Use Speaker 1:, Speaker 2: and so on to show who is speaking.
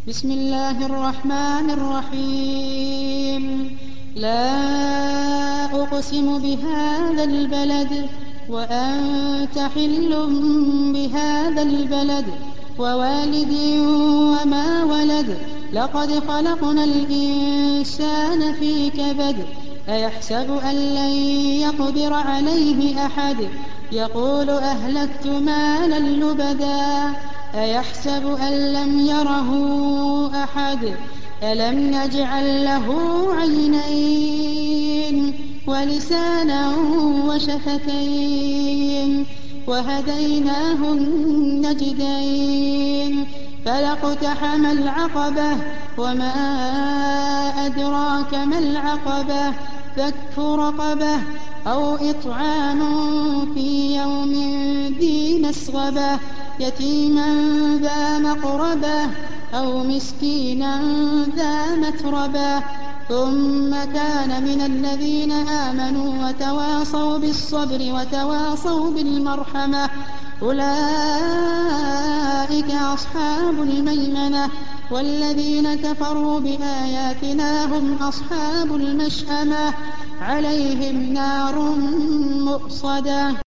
Speaker 1: بسم الله الرحمن الرحيم. لا أقسم بهذا البلد وأنت حل بهذا البلد ووالد وما ولد. لقد خلقنا الإنسان في كبد. أيحسب أن لن يقدر عليه أحد. يقول أهلكت مالا لبدا. أيحسب أن لم يره أحد. ألم نجعل له عينين ولسانا وشفتين وهديناه النجدين فلاقتحم العقبة وما أدراك ما العقبة فك رقبة أو إطعام في يوم ذي مسغبة يتيما ذا مقربة أو مسكينا ذا متربة ثم كان من الذين آمنوا وتواصوا بالصبر وتواصوا بالمرحمة أولئك أصحاب الميمنة والذين كفروا بآياتنا هم أصحاب المشأمة عليهم نار مؤصدة.